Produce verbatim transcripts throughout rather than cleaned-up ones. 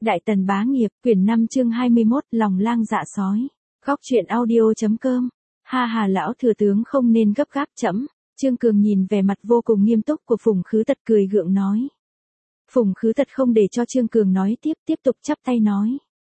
Đại Tần bá nghiệp, quyển năm chương hai mươi mốt, lòng lang dạ sói. Góc truyện audio.com. Ha hà lão thừa tướng không nên gấp gáp chẫm. Trương Cường nhìn vẻ mặt vô cùng nghiêm túc của Phùng Khứ Tật cười gượng nói. Phùng Khứ Tật không để cho Trương Cường nói tiếp, tiếp tục chắp tay nói.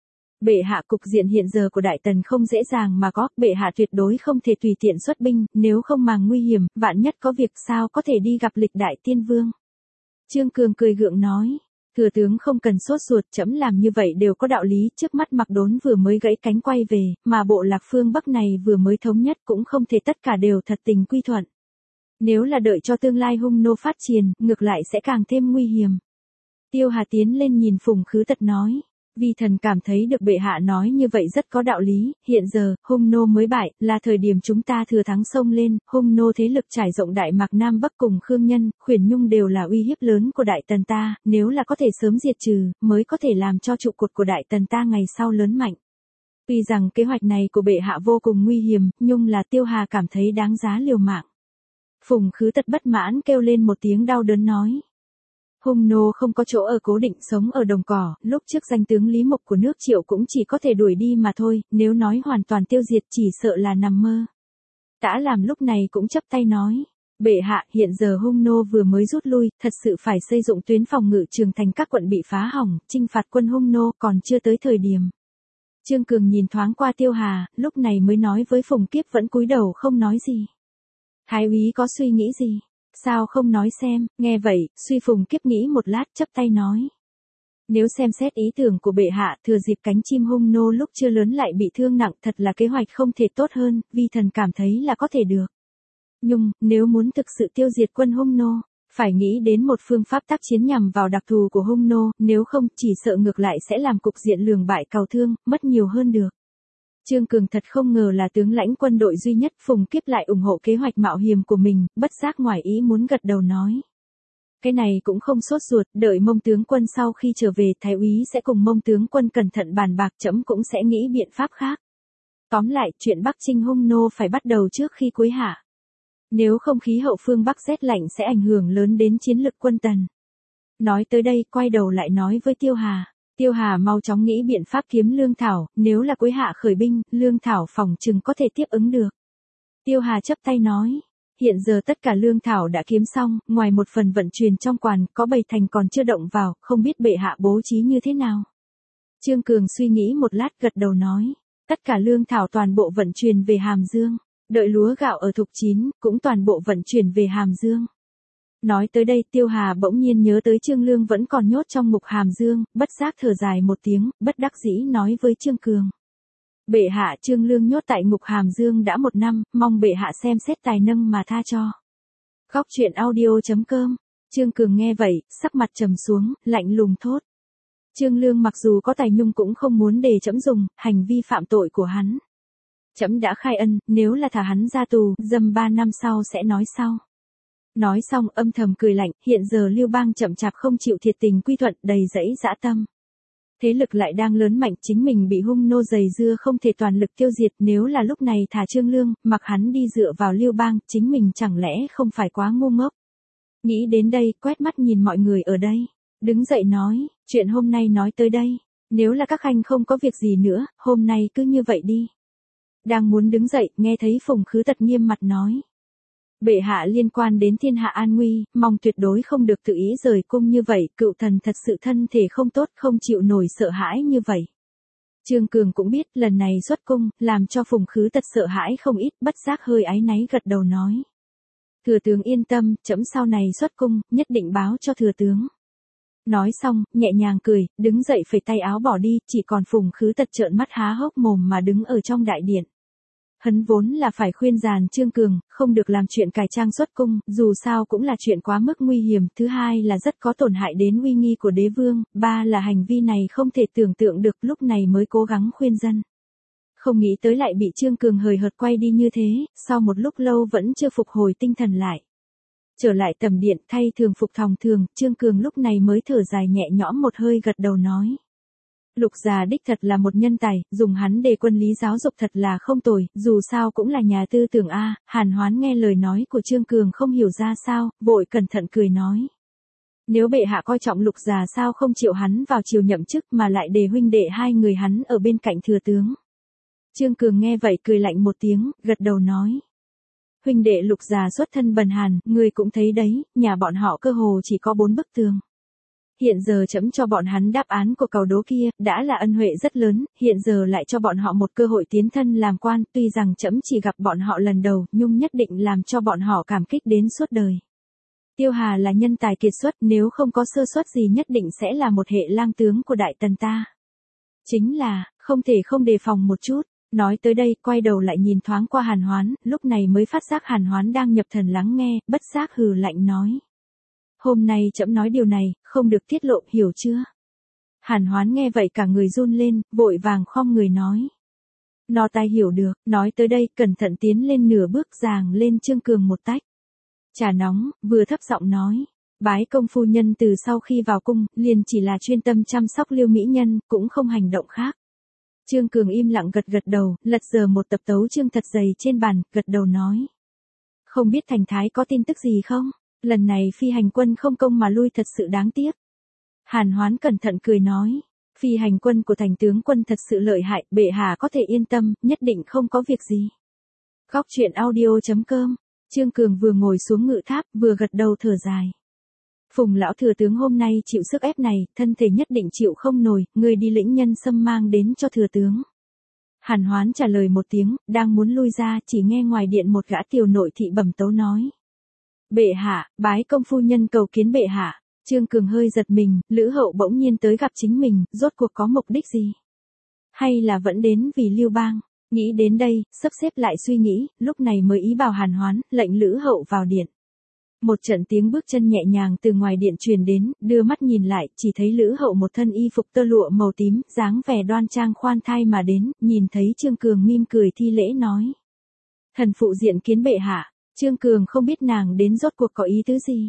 Bệ hạ, cục diện hiện giờ của Đại Tần không dễ dàng mà có, bệ hạ tuyệt đối không thể tùy tiện xuất binh, nếu không màng nguy hiểm, vạn nhất có việc sao có thể đi gặp lịch đại tiên vương. Trương Cường cười gượng nói. Thừa tướng không cần sốt ruột, trẫm làm như vậy đều có đạo lý, trước mắt Mặc Đốn vừa mới gãy cánh quay về, mà bộ lạc phương Bắc này vừa mới thống nhất cũng không thể tất cả đều thật tình quy thuận. Nếu là đợi cho tương lai hung nô phát triển, ngược lại sẽ càng thêm nguy hiểm. Tiêu Hà tiến lên nhìn Phùng Khứ Tật nói. Vi thần cảm thấy được bệ hạ nói như vậy rất có đạo lý, hiện giờ, hung nô mới bại, là thời điểm chúng ta thừa thắng xông lên, hung nô thế lực trải rộng Đại Mạc Nam Bắc cùng Khương Nhân, Khuyển Nhung đều là uy hiếp lớn của Đại Tần ta, nếu là có thể sớm diệt trừ, mới có thể làm cho trụ cột của Đại Tần ta ngày sau lớn mạnh. Tuy rằng kế hoạch này của bệ hạ vô cùng nguy hiểm, nhưng là Tiêu Hà cảm thấy đáng giá liều mạng. Phùng Khứ Tật bất mãn kêu lên một tiếng đau đớn nói. Hung nô không có chỗ ở cố định sống ở đồng cỏ, lúc trước danh tướng Lý Mộc của nước Triệu cũng chỉ có thể đuổi đi mà thôi, nếu nói hoàn toàn tiêu diệt chỉ sợ là nằm mơ. Tả Làm lúc này cũng chắp tay nói, bệ hạ, hiện giờ hung nô vừa mới rút lui, thật sự phải xây dựng tuyến phòng ngự trường thành các quận bị phá hỏng, chinh phạt quân hung nô còn chưa tới thời điểm. Trương Cường nhìn thoáng qua Tiêu Hà, lúc này mới nói với Phùng Kiếp vẫn cúi đầu không nói gì. Thái úy có suy nghĩ gì? Sao không nói xem, nghe vậy, Suy Phùng Kiếp nghĩ một lát chắp tay nói. Nếu xem xét ý tưởng của bệ hạ, thừa dịp cánh chim hung nô lúc chưa lớn lại bị thương nặng, thật là kế hoạch không thể tốt hơn, vi thần cảm thấy là có thể được. Nhưng, nếu muốn thực sự tiêu diệt quân hung nô, phải nghĩ đến một phương pháp tác chiến nhằm vào đặc thù của hung nô, nếu không, chỉ sợ ngược lại sẽ làm cục diện lường bại cầu thương, mất nhiều hơn được. Trương Cường thật không ngờ là tướng lãnh quân đội duy nhất, Phùng Kiếp lại ủng hộ kế hoạch mạo hiểm của mình, bất giác ngoài ý muốn gật đầu nói. Cái này cũng không sốt ruột, đợi Mông tướng quân sau khi trở về, Thái úy sẽ cùng Mông tướng quân cẩn thận bàn bạc, trẫm cũng sẽ nghĩ biện pháp khác. Tóm lại, chuyện Bắc Chinh hung nô phải bắt đầu trước khi cuối hạ. Nếu không khí hậu phương Bắc rét lạnh sẽ ảnh hưởng lớn đến chiến lực quân Tần. Nói tới đây, quay đầu lại nói với Tiêu Hà. Tiêu Hà mau chóng nghĩ biện pháp kiếm lương thảo, nếu là cuối hạ khởi binh, lương thảo phòng chừng có thể tiếp ứng được. Tiêu Hà chấp tay nói, hiện giờ tất cả lương thảo đã kiếm xong, ngoài một phần vận chuyển trong quan, có bảy thành còn chưa động vào, không biết bệ hạ bố trí như thế nào. Trương Cường suy nghĩ một lát gật đầu nói, tất cả lương thảo toàn bộ vận chuyển về Hàm Dương, đợi lúa gạo ở thục chín, cũng toàn bộ vận chuyển về Hàm Dương. Nói tới đây Tiêu Hà bỗng nhiên nhớ tới Trương Lương vẫn còn nhốt trong ngục Hàm Dương, bất giác thở dài một tiếng, bất đắc dĩ nói với Trương Cường. Bệ hạ, Trương Lương nhốt tại ngục Hàm Dương đã một năm, mong bệ hạ xem xét tài nâng mà tha cho. Góc truyện audio.com. Trương Cường nghe vậy, sắc mặt trầm xuống, lạnh lùng thốt. Trương Lương mặc dù có tài nhung cũng không muốn để trẫm dùng, hành vi phạm tội của hắn. Trẫm đã khai ân, nếu là thả hắn ra tù, dăm ba năm sau sẽ nói sau. Nói xong âm thầm cười lạnh, hiện giờ Lưu Bang chậm chạp không chịu thiệt tình quy thuận, đầy dẫy dã tâm. Thế lực lại đang lớn mạnh, chính mình bị hung nô dày dưa không thể toàn lực tiêu diệt, nếu là lúc này thả Trương Lương, mặc hắn đi dựa vào Lưu Bang, chính mình chẳng lẽ không phải quá ngu ngốc. Nghĩ đến đây, quét mắt nhìn mọi người ở đây, đứng dậy nói, chuyện hôm nay nói tới đây, nếu là các khanh không có việc gì nữa, hôm nay cứ như vậy đi. Đang muốn đứng dậy, nghe thấy Phùng Khứ Tật nghiêm mặt nói. Bệ hạ liên quan đến thiên hạ an nguy, mong tuyệt đối không được tự ý rời cung như vậy, cựu thần thật sự thân thể không tốt, không chịu nổi sợ hãi như vậy. Trương Cường cũng biết lần này xuất cung, làm cho Phùng Khứ Tật sợ hãi không ít, bất giác hơi áy náy gật đầu nói. Thừa tướng yên tâm, trẫm sau này xuất cung, nhất định báo cho thừa tướng. Nói xong, nhẹ nhàng cười, đứng dậy phẩy tay áo bỏ đi, chỉ còn Phùng Khứ Tật trợn mắt há hốc mồm mà đứng ở trong đại điện. Hắn vốn là phải khuyên dàn Trương Cường, không được làm chuyện cải trang xuất cung, dù sao cũng là chuyện quá mức nguy hiểm, thứ hai là rất có tổn hại đến uy nghi của đế vương, ba là hành vi này không thể tưởng tượng được, lúc này mới cố gắng khuyên dân. Không nghĩ tới lại bị Trương Cường hời hợt quay đi như thế, sau một lúc lâu vẫn chưa phục hồi tinh thần lại. Trở lại tầm điện thay thường phục thòng thường, Trương Cường lúc này mới thở dài nhẹ nhõm một hơi gật đầu nói. Lục già đích thật là một nhân tài, dùng hắn để quân lý giáo dục thật là không tồi, dù sao cũng là nhà tư tưởng A. Hàn Hoán nghe lời nói của Trương Cường không hiểu ra sao, vội cẩn thận cười nói. Nếu bệ hạ coi trọng Lục già sao không chịu hắn vào triều nhậm chức mà lại để huynh đệ hai người hắn ở bên cạnh thừa tướng. Trương Cường nghe vậy cười lạnh một tiếng, gật đầu nói. Huynh đệ Lục già xuất thân bần hàn, người cũng thấy đấy, nhà bọn họ cơ hồ chỉ có bốn bức tường. Hiện giờ trẫm cho bọn hắn đáp án của cầu đố kia, đã là ân huệ rất lớn, hiện giờ lại cho bọn họ một cơ hội tiến thân làm quan, tuy rằng trẫm chỉ gặp bọn họ lần đầu, nhưng nhất định làm cho bọn họ cảm kích đến suốt đời. Tiêu Hà là nhân tài kiệt xuất, nếu không có sơ suất gì nhất định sẽ là một hệ lang tướng của Đại Tần ta. Chính là, không thể không đề phòng một chút. Nói tới đây, quay đầu lại nhìn thoáng qua Hàn Hoán, lúc này mới phát giác Hàn Hoán đang nhập thần lắng nghe, bất giác hừ lạnh nói. Hôm nay trẫm nói điều này, không được tiết lộ, hiểu chưa? Hàn Hoán nghe vậy cả người run lên, vội vàng khom người nói. Nó tai hiểu được, nói tới đây, cẩn thận tiến lên nửa bước giàng lên Trương Cường một tách. Trà nóng, vừa thấp giọng nói. Bái công phu nhân từ sau khi vào cung, liền chỉ là chuyên tâm chăm sóc Liêu mỹ nhân, cũng không hành động khác. Trương Cường im lặng gật gật đầu, lật giờ một tập tấu chương thật dày trên bàn, gật đầu nói. Không biết Thành Thái có tin tức gì không? Lần này phi hành quân không công mà lui thật sự đáng tiếc. Hàn Hoán cẩn thận cười nói. Phi hành quân của thành tướng quân thật sự lợi hại, bệ hạ có thể yên tâm, nhất định không có việc gì. Góc truyện audio chấm com. Trương Cường vừa ngồi xuống ngự tháp, vừa gật đầu thở dài. Phùng lão thừa tướng hôm nay chịu sức ép này, thân thể nhất định chịu không nổi, người đi lĩnh nhân xâm mang đến cho thừa tướng. Hàn Hoán trả lời một tiếng, đang muốn lui ra, chỉ nghe ngoài điện một gã tiểu nội thị bẩm tấu nói. Bệ hạ, bái công phu nhân cầu kiến bệ hạ. Trương Cường hơi giật mình, Lữ Hậu bỗng nhiên tới gặp chính mình, rốt cuộc có mục đích gì? Hay là vẫn đến vì Lưu Bang? Nghĩ đến đây, sắp xếp lại suy nghĩ, lúc này mới ý bảo Hàn Hoán, lệnh Lữ Hậu vào điện. Một trận tiếng bước chân nhẹ nhàng từ ngoài điện truyền đến, đưa mắt nhìn lại, chỉ thấy Lữ Hậu một thân y phục tơ lụa màu tím, dáng vẻ đoan trang khoan thai mà đến, nhìn thấy Trương Cường mỉm cười thi lễ nói. Thần phụ diện kiến bệ hạ. Trương Cường không biết nàng đến rốt cuộc có ý tứ gì.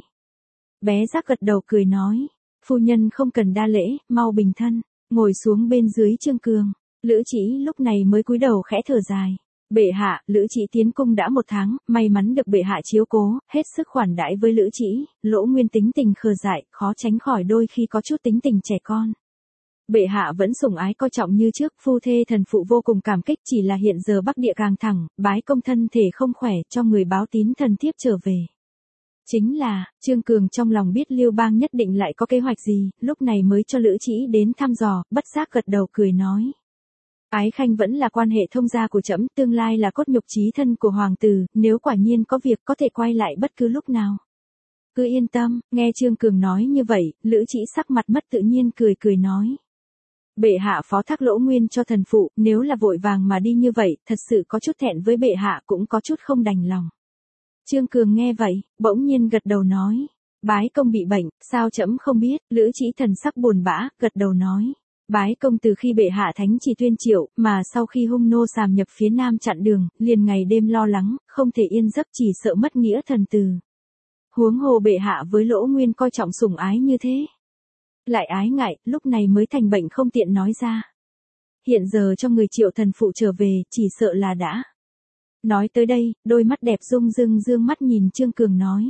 Bé Giác gật đầu cười nói. Phu nhân không cần đa lễ, mau bình thân, ngồi xuống bên dưới Trương Cường. Lữ Chỉ lúc này mới cúi đầu khẽ thở dài. Bệ hạ, Lữ Chỉ tiến cung đã một tháng, may mắn được bệ hạ chiếu cố, hết sức khoản đãi với Lữ Chỉ, Lỗ Nguyên tính tình khờ dại, khó tránh khỏi đôi khi có chút tính tình trẻ con. Bệ hạ vẫn sủng ái coi trọng như trước, phu thê thần phụ vô cùng cảm kích, chỉ là hiện giờ Bắc Địa càng thẳng, bái công thân thể không khỏe, cho người báo tín thần thiếp trở về. Chính là, Trương Cường trong lòng biết Liêu Bang nhất định lại có kế hoạch gì, lúc này mới cho Lữ Chỉ đến thăm dò, bất giác gật đầu cười nói. Ái khanh vẫn là quan hệ thông gia của trẫm, tương lai là cốt nhục chí thân của hoàng tử, nếu quả nhiên có việc có thể quay lại bất cứ lúc nào. Cứ yên tâm, nghe Trương Cường nói như vậy, Lữ Chỉ sắc mặt mất tự nhiên cười cười nói. Bệ hạ phó thác Lỗ Nguyên cho thần phụ, nếu là vội vàng mà đi như vậy, thật sự có chút thẹn với bệ hạ, cũng có chút không đành lòng. Trương Cường nghe vậy, bỗng nhiên gật đầu nói. Bái công bị bệnh, sao trẫm không biết? Lữ Chỉ thần sắc buồn bã, gật đầu nói. Bái công từ khi bệ hạ thánh chỉ tuyên triệu, mà sau khi hung nô xàm nhập phía nam chặn đường, liền ngày đêm lo lắng, không thể yên giấc, chỉ sợ mất nghĩa thần từ. Huống hồ bệ hạ với Lỗ Nguyên coi trọng sủng ái như thế. Lại ái ngại, lúc này mới thành bệnh không tiện nói ra. Hiện giờ cho người triệu thần phụ trở về, chỉ sợ là đã. Nói tới đây, đôi mắt đẹp rung rưng dương mắt nhìn Trương Cường nói.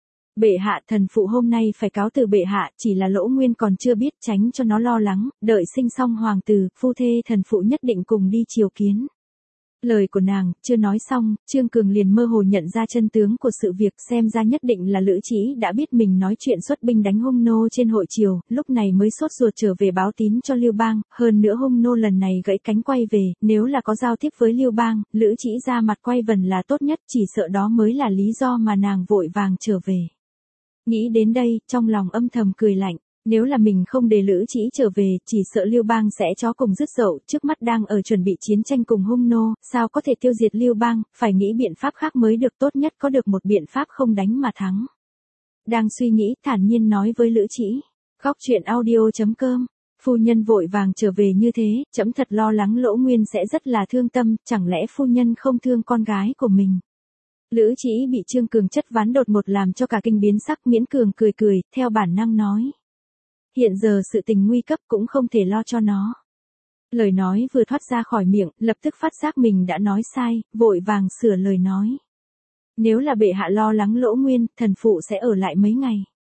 Bệ hạ, thần phụ hôm nay phải cáo từ bệ hạ, chỉ là Lỗ Nguyên còn chưa biết, tránh cho nó lo lắng, đợi sinh xong hoàng tử, phu thê thần phụ nhất định cùng đi triều kiến. Lời của nàng, chưa nói xong, Trương Cường liền mơ hồ nhận ra chân tướng của sự việc, xem ra nhất định là Lữ Chỉ đã biết mình nói chuyện xuất binh đánh hung nô trên hội triều, lúc này mới sốt ruột trở về báo tín cho Lưu Bang, hơn nữa hung nô lần này gãy cánh quay về, nếu là có giao tiếp với Lưu Bang, Lữ Chỉ ra mặt quay vần là tốt nhất, chỉ sợ đó mới là lý do mà nàng vội vàng trở về. Nghĩ đến đây, trong lòng âm thầm cười lạnh. Nếu là mình không để Lữ Chỉ trở về, chỉ sợ Lưu Bang sẽ chó cùng dứt dậu, trước mắt đang ở chuẩn bị chiến tranh cùng hung nô, sao có thể tiêu diệt Lưu Bang, phải nghĩ biện pháp khác mới được, tốt nhất có được một biện pháp không đánh mà thắng. Đang suy nghĩ, thản nhiên nói với Lữ Chỉ. Góc truyện audio chấm com. Phu nhân vội vàng trở về như thế, trẫm thật lo lắng Lỗ Nguyên sẽ rất là thương tâm, chẳng lẽ phu nhân không thương con gái của mình. Lữ Chỉ bị Trương Cường chất vấn đột một làm cho cả kinh biến sắc, miễn cường cười cười, theo bản năng nói. Hiện giờ sự tình nguy cấp cũng không thể lo cho nó. Lời nói vừa thoát ra khỏi miệng, lập tức phát giác mình đã nói sai, vội vàng sửa lời nói. Nếu là bệ hạ lo lắng Lỗ Nguyên, thần phụ sẽ ở lại mấy ngày.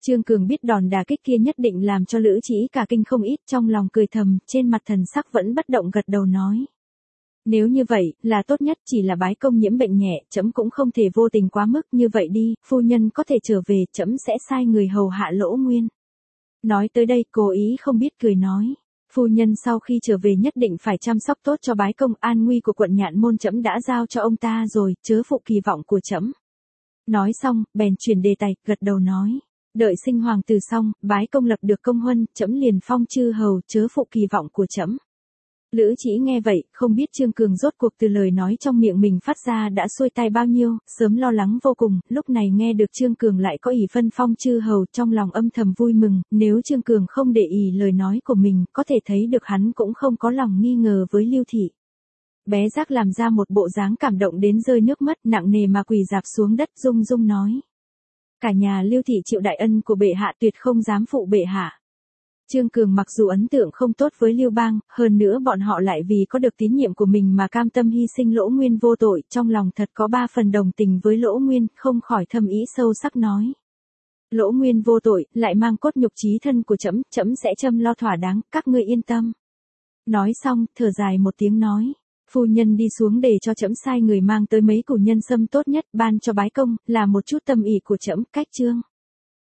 Trương Cường biết đòn đả kích kia nhất định làm cho Lữ Chỉ cả kinh không ít, trong lòng cười thầm, trên mặt thần sắc vẫn bất động gật đầu nói. Nếu như vậy, là tốt nhất, chỉ là bái công nhiễm bệnh nhẹ, trẫm cũng không thể vô tình quá mức, như vậy đi, phu nhân có thể trở về, trẫm sẽ sai người hầu hạ Lỗ Nguyên. Nói tới đây, cố ý không biết cười nói. Phu nhân sau khi trở về nhất định phải chăm sóc tốt cho bái công, an nguy của quận Nhạn Môn trẫm đã giao cho ông ta rồi, chớ phụ kỳ vọng của trẫm. Nói xong, bèn chuyển đề tài, gật đầu nói. Đợi sinh hoàng tử xong, bái công lập được công huân, trẫm liền phong chư hầu, chớ phụ kỳ vọng của trẫm. Lữ Chỉ nghe vậy, không biết Trương Cường rốt cuộc từ lời nói trong miệng mình phát ra đã xuôi tai bao nhiêu, sớm lo lắng vô cùng, lúc này nghe được Trương Cường lại có ý phân phong chư hầu, trong lòng âm thầm vui mừng, nếu Trương Cường không để ý lời nói của mình, có thể thấy được hắn cũng không có lòng nghi ngờ với Lưu Thị. Bé Giác làm ra một bộ dáng cảm động đến rơi nước mắt, nặng nề mà quỳ rạp xuống đất, rung rung nói. Cả nhà Lưu Thị chịu đại ân của bệ hạ, tuyệt không dám phụ bệ hạ. Trương Cường mặc dù ấn tượng không tốt với Lưu Bang, hơn nữa bọn họ lại vì có được tín nhiệm của mình mà cam tâm hy sinh Lỗ Nguyên vô tội, trong lòng thật có ba phần đồng tình với Lỗ Nguyên, không khỏi thâm ý sâu sắc nói. Lỗ Nguyên vô tội, lại mang cốt nhục chí thân của trẫm, trẫm sẽ chăm lo thỏa đáng, các ngươi yên tâm. Nói xong, thở dài một tiếng nói. Phu nhân đi xuống để cho trẫm sai người mang tới mấy củ nhân sâm tốt nhất, ban cho bái công, là một chút tâm ý của trẫm, cách trương.